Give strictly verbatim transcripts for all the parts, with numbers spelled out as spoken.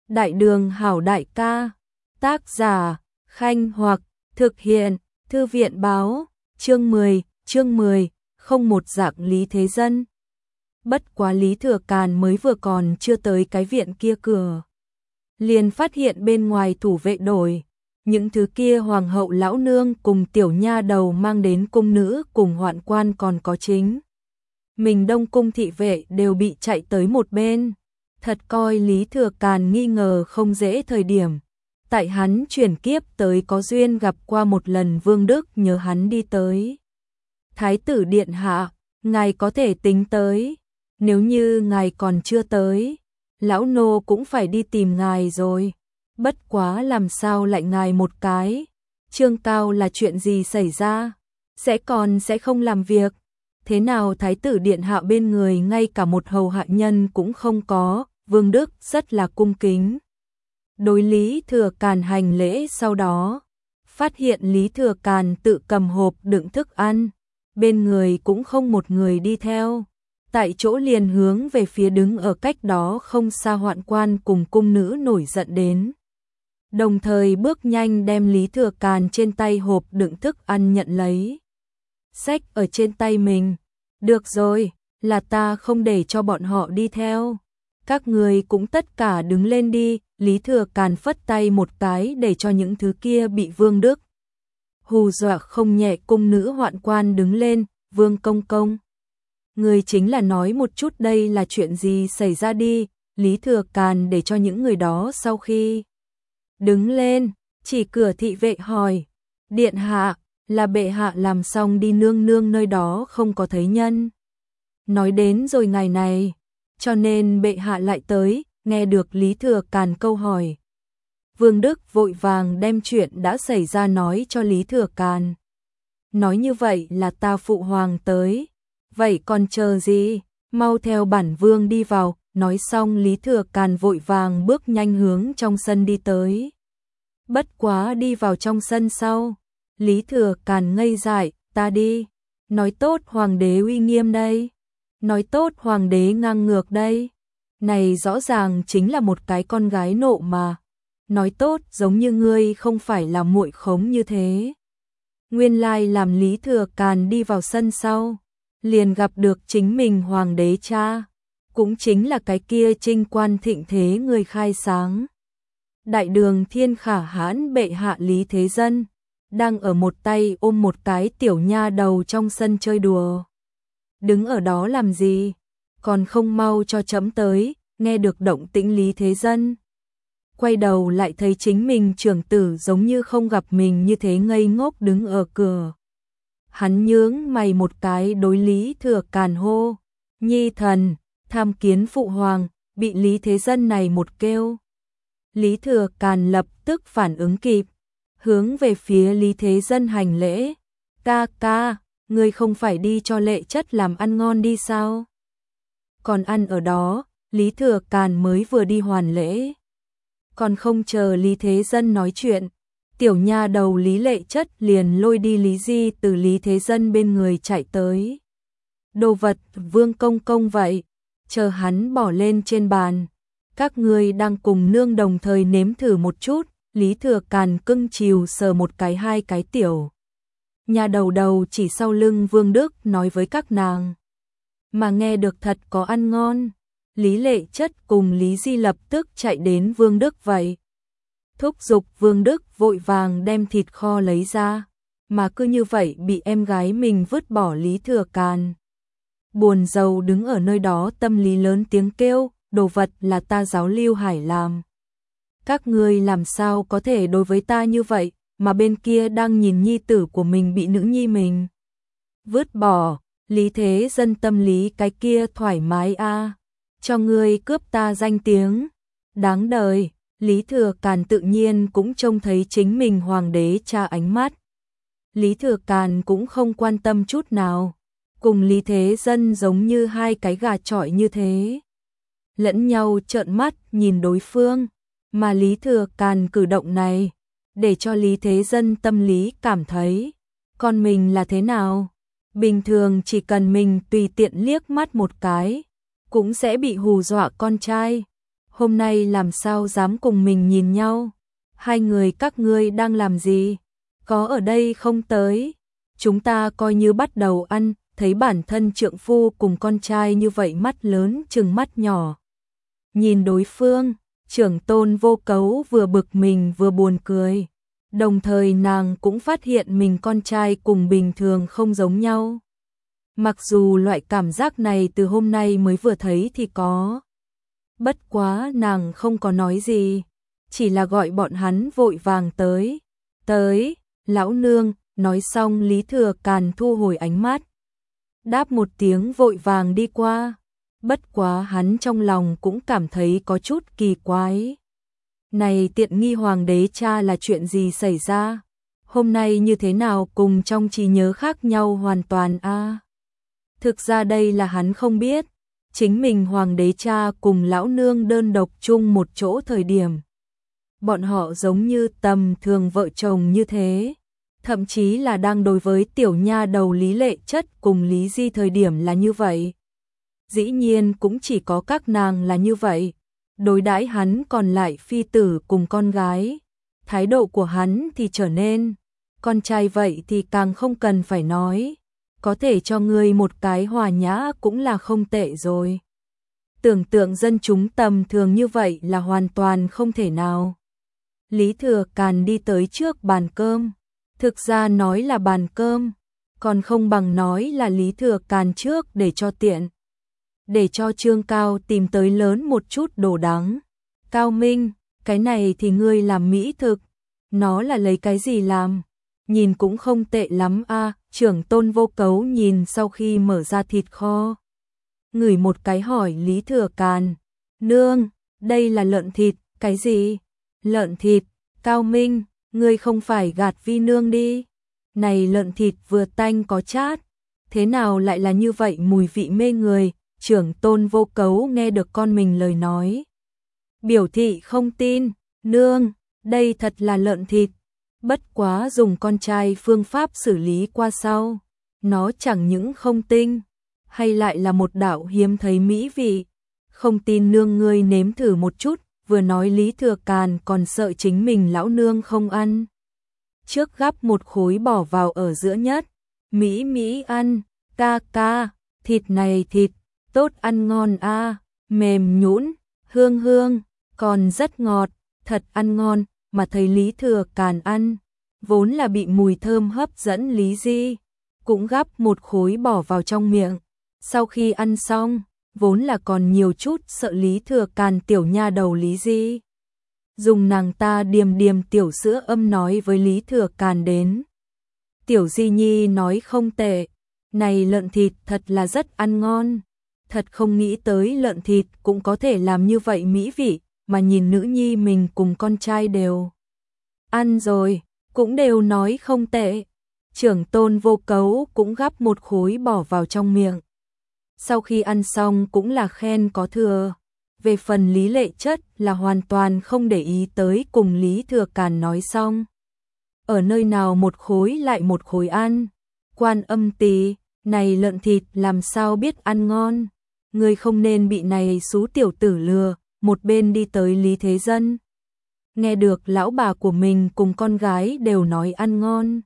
Đại đường hảo đại ca, tác giả, Khanh Hoặc, thực hiện, Thư viện báo, chương mười, chương mười, không một dạng Lý Thế Dân. Bất quá Lý Thừa Càn mới vừa còn chưa tới cái viện kia cửa, liền phát hiện bên ngoài thủ vệ đổi, những thứ kia hoàng hậu lão nương cùng tiểu nha đầu mang đến cung nữ cùng hoạn quan còn có chính mình đông cung thị vệ đều bị chạy tới một bên. Thật coi Lý Thừa Càn nghi ngờ không dễ thời điểm. Tại hắn chuyển kiếp tới có duyên gặp qua một lần Vương Đức nhớ hắn đi tới. Thái tử điện hạ, ngài có thể tính tới. Nếu như ngài còn chưa tới, lão nô cũng phải đi tìm ngài rồi. Bất quá làm sao lại ngài một cái. Trương Cao là chuyện gì xảy ra? Sẽ còn sẽ không làm việc. Thế nào thái tử điện hạ bên người ngay cả một hầu hạ nhân cũng không có. Vương Đức rất là cung kính. Đối Lý Thừa Càn hành lễ, sau đó phát hiện Lý Thừa Càn tự cầm hộp đựng thức ăn, bên người cũng không một người đi theo. Tại chỗ liền hướng về phía đứng ở cách đó không xa hoạn quan cùng cung nữ nổi giận đến. Đồng thời bước nhanh đem Lý Thừa Càn trên tay hộp đựng thức ăn nhận lấy. Xách ở trên tay mình. Được rồi, là ta không để cho bọn họ đi theo. Các người cũng tất cả đứng lên đi. Lý Thừa Càn phất tay một cái để cho những thứ kia bị Vương Đức hù dọa không nhẹ cung nữ hoạn quan đứng lên. Vương công công, người chính là nói một chút đây là chuyện gì xảy ra đi. Lý Thừa Càn để cho những người đó sau khi đứng lên, chỉ cửa thị vệ hỏi, điện hạ, là bệ hạ làm xong đi nương nương nơi đó không có thấy nhân. Nói đến rồi ngày này, cho nên bệ hạ lại tới. Nghe được Lý Thừa Càn câu hỏi, Vương Đức vội vàng đem chuyện đã xảy ra nói cho Lý Thừa Càn. Nói như vậy là ta phụ hoàng tới, vậy còn chờ gì, mau theo bản vương đi vào. Nói xong Lý Thừa Càn vội vàng bước nhanh hướng trong sân đi tới. Bất quá đi vào trong sân sau, Lý Thừa Càn ngây dại, ta đi, nói tốt hoàng đế uy nghiêm đây, nói tốt hoàng đế ngang ngược đây. Này rõ ràng chính là một cái con gái nộ mà. Nói tốt giống như ngươi không phải là muội khống như thế. Nguyên lai làm Lý Thừa Càn đi vào sân sau, liền gặp được chính mình hoàng đế cha, cũng chính là cái kia Trinh Quan thịnh thế người khai sáng. Đại đường thiên khả hãn bệ hạ Lý Thế Dân, đang ở một tay ôm một cái tiểu nha đầu trong sân chơi đùa. Đứng ở đó làm gì? Còn không mau cho chấm tới. Nghe được động tĩnh Lý Thế Dân quay đầu lại thấy chính mình trưởng tử giống như không gặp mình như thế ngây ngốc đứng ở cửa. Hắn nhướng mày một cái đối Lý Thừa Càn hô, nhi thần, tham kiến phụ hoàng. Bị Lý Thế Dân này một kêu, Lý Thừa Càn lập tức phản ứng kịp, hướng về phía Lý Thế Dân hành lễ, ca ca, ngươi không phải đi cho lệ chất làm ăn ngon đi sao? Còn ăn ở đó. Lý Thừa Càn mới vừa đi hoàn lễ, còn không chờ Lý Thế Dân nói chuyện, tiểu nha đầu Lý Lệ Chất liền lôi đi Lý Di từ Lý Thế Dân bên người chạy tới. Đồ vật vương công công vậy, chờ hắn bỏ lên trên bàn. Các ngươi đang cùng nương đồng thời nếm thử một chút. Lý Thừa Càn cưng chiều sờ một cái hai cái tiểu nha đầu đầu chỉ sau lưng Vương Đức nói với các nàng. Mà nghe được thật có ăn ngon. Lý Lệ Chất cùng Lý Di lập tức chạy đến Vương Đức vậy. Thúc giục Vương Đức vội vàng đem thịt kho lấy ra, mà cứ như vậy bị em gái mình vứt bỏ. Lý Thừa Càn buồn rầu đứng ở nơi đó, tâm lý lớn tiếng kêu, đồ vật là ta giáo Lưu Hải làm. Các ngươi làm sao có thể đối với ta như vậy, mà bên kia đang nhìn nhi tử của mình bị nữ nhi mình vứt bỏ. Lý Thế Dân tâm lý cái kia thoải mái a, à. Cho ngươi cướp ta danh tiếng, đáng đời. Lý Thừa Càn tự nhiên cũng trông thấy chính mình hoàng đế cha ánh mắt. Lý Thừa Càn cũng không quan tâm chút nào, cùng Lý Thế Dân giống như hai cái gà chọi như thế, lẫn nhau trợn mắt nhìn đối phương. Mà Lý Thừa Càn cử động này để cho Lý Thế Dân tâm lý cảm thấy con mình là thế nào. Bình thường chỉ cần mình tùy tiện liếc mắt một cái cũng sẽ bị hù dọa con trai. hôm nay làm sao dám cùng mình nhìn nhau? Hai người các ngươi đang làm gì? Có ở đây không tới? Chúng ta coi như bắt đầu ăn, thấy bản thân trượng phu cùng con trai như vậy mắt lớn chừng mắt nhỏ. Nhìn đối phương, Trưởng Tôn Vô Cấu vừa bực mình vừa buồn cười. Đồng thời nàng cũng phát hiện mình con trai cùng bình thường không giống nhau. Mặc dù loại cảm giác này từ hôm nay mới vừa thấy thì có. Bất quá nàng không có nói gì, chỉ là gọi bọn hắn vội vàng tới. Tới, lão nương, nói xong Lý Thừa Càn thu hồi ánh mắt. Đáp một tiếng vội vàng đi qua. Bất quá hắn trong lòng cũng cảm thấy có chút kỳ quái. Này tiện nghi hoàng đế cha là chuyện gì xảy ra? Hôm nay như thế nào cùng trong trí nhớ khác nhau hoàn toàn a? À? Thực ra đây là hắn không biết. Chính mình hoàng đế cha cùng lão nương đơn độc chung một chỗ thời điểm. Bọn họ giống như tầm thường vợ chồng như thế. Thậm chí là đang đối với tiểu nha đầu Lý Lệ Chất cùng Lý Di thời điểm là như vậy. Dĩ nhiên cũng chỉ có các nàng là như vậy. Đối đãi hắn còn lại phi tử cùng con gái. Thái độ của hắn thì trở nên. Con trai vậy thì càng không cần phải nói. Có thể cho ngươi một cái hòa nhã cũng là không tệ rồi. Tưởng tượng dân chúng tầm thường như vậy là hoàn toàn không thể nào. Lý Thừa Càn đi tới trước bàn cơm. Thực ra nói là bàn cơm, còn không bằng nói là Lý Thừa Càn trước để cho tiện. Để cho Trương Cao tìm tới lớn một chút đồ đắng. Cao Minh, cái này thì ngươi làm mỹ thực. Nó là lấy cái gì làm? Nhìn cũng không tệ lắm a. À, Trưởng Tôn Vô Cấu nhìn sau khi mở ra thịt kho. Ngửi một cái hỏi Lý Thừa Càn. Nương, đây là lợn thịt, cái gì? Lợn thịt, Cao Minh, ngươi không phải gạt vi nương đi. Này lợn thịt vừa tanh có chát. Thế nào lại là như vậy mùi vị mê người? Trưởng Tôn Vô Cấu nghe được con mình lời nói. Biểu thị không tin. Nương, đây thật là lợn thịt. Bất quá dùng con trai phương pháp xử lý qua sau. Nó chẳng những không tinh, hay lại là một đạo hiếm thấy mỹ vị. Không tin nương ngươi nếm thử một chút. Vừa nói Lý Thừa Càn còn sợ chính mình lão nương không ăn. Trước gắp một khối bỏ vào ở giữa nhất. Mỹ Mỹ ăn, ca ca, thịt này thịt, tốt ăn ngon a, mềm nhũn, hương hương, còn rất ngọt, thật ăn ngon, mà thấy Lý Thừa Càn ăn. Vốn là bị mùi thơm hấp dẫn Lý Di, cũng gắp một khối bỏ vào trong miệng. Sau khi ăn xong, vốn là còn nhiều chút sợ Lý Thừa Càn tiểu nha đầu Lý Di. Dùng nàng ta điềm điềm tiểu sữa âm nói với Lý Thừa Càn đến. Tiểu Di Nhi nói không tệ, này lợn thịt thật là rất ăn ngon. Thật không nghĩ tới lợn thịt cũng có thể làm như vậy mỹ vị, mà nhìn nữ nhi mình cùng con trai đều ăn rồi, cũng đều nói không tệ. Trưởng Tôn Vô Cấu cũng gắp một khối bỏ vào trong miệng. Sau khi ăn xong cũng là khen có thừa. Về phần Lý Lệ Chất là hoàn toàn không để ý tới cùng Lý Thừa Càn nói xong. Ở nơi nào một khối lại một khối ăn. Quan Âm Tỳ, này lợn thịt làm sao biết ăn ngon. Người không nên bị này xú tiểu tử lừa. Một bên đi tới Lý Thế Dân. Nghe được lão bà của mình cùng con gái đều nói ăn ngon.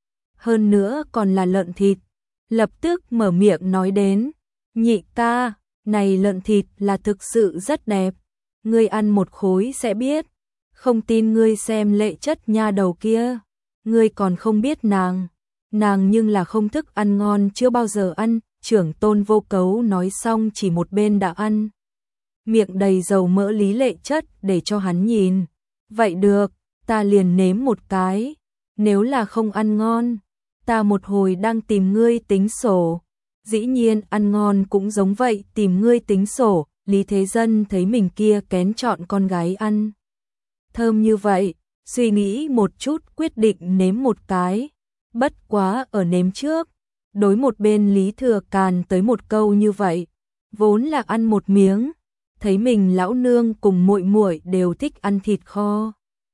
Hơn nữa còn là lợn thịt. Lập tức mở miệng nói đến. Nhị ca, này lợn thịt là thực sự rất đẹp. Ngươi ăn một khối sẽ biết. Không tin ngươi xem Lệ Chất nha đầu kia. Ngươi còn không biết nàng. Nàng nhưng là không thức ăn ngon chưa bao giờ ăn. Trưởng Tôn Vô Cấu nói xong chỉ một bên đã ăn. Miệng đầy dầu mỡ Lý Lệ Chất để cho hắn nhìn. Vậy được, ta liền nếm một cái. Nếu là không ăn ngon, ta một hồi đang tìm ngươi tính sổ. Dĩ nhiên ăn ngon cũng giống vậy tìm ngươi tính sổ. Lý Thế Dân thấy mình kia kén chọn con gái ăn thơm như vậy, suy nghĩ một chút quyết định nếm một cái. Bất quá ở nếm trước, đối một bên Lý Thừa Càn tới một câu như vậy, vốn là ăn một miếng, thấy mình lão nương cùng muội muội đều thích ăn thịt kho,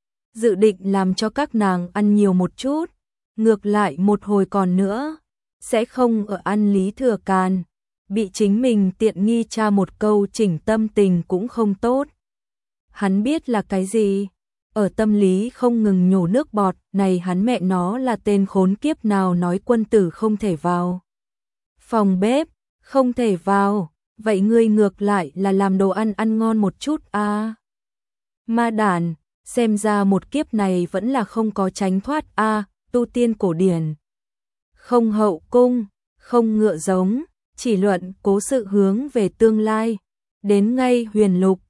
dự định làm cho các nàng ăn nhiều một chút, ngược lại một hồi còn nữa sẽ không ở ăn Lý Thừa Càn, bị chính mình tiện nghi tra một câu chỉnh tâm tình cũng không tốt. hắn biết là cái gì? Ở tâm lý không ngừng nhổ nước bọt, này hắn mẹ nó là tên khốn kiếp nào nói quân tử không thể vào phòng bếp, không thể vào, vậy ngươi ngược lại là làm đồ ăn ăn ngon một chút a. À. Ma đàn, xem ra một kiếp này vẫn là không có tránh thoát a, à, tu tiên cổ điển. Không hậu cung, không ngựa giống, chỉ luận cố sự hướng về tương lai, đến ngay huyền lục,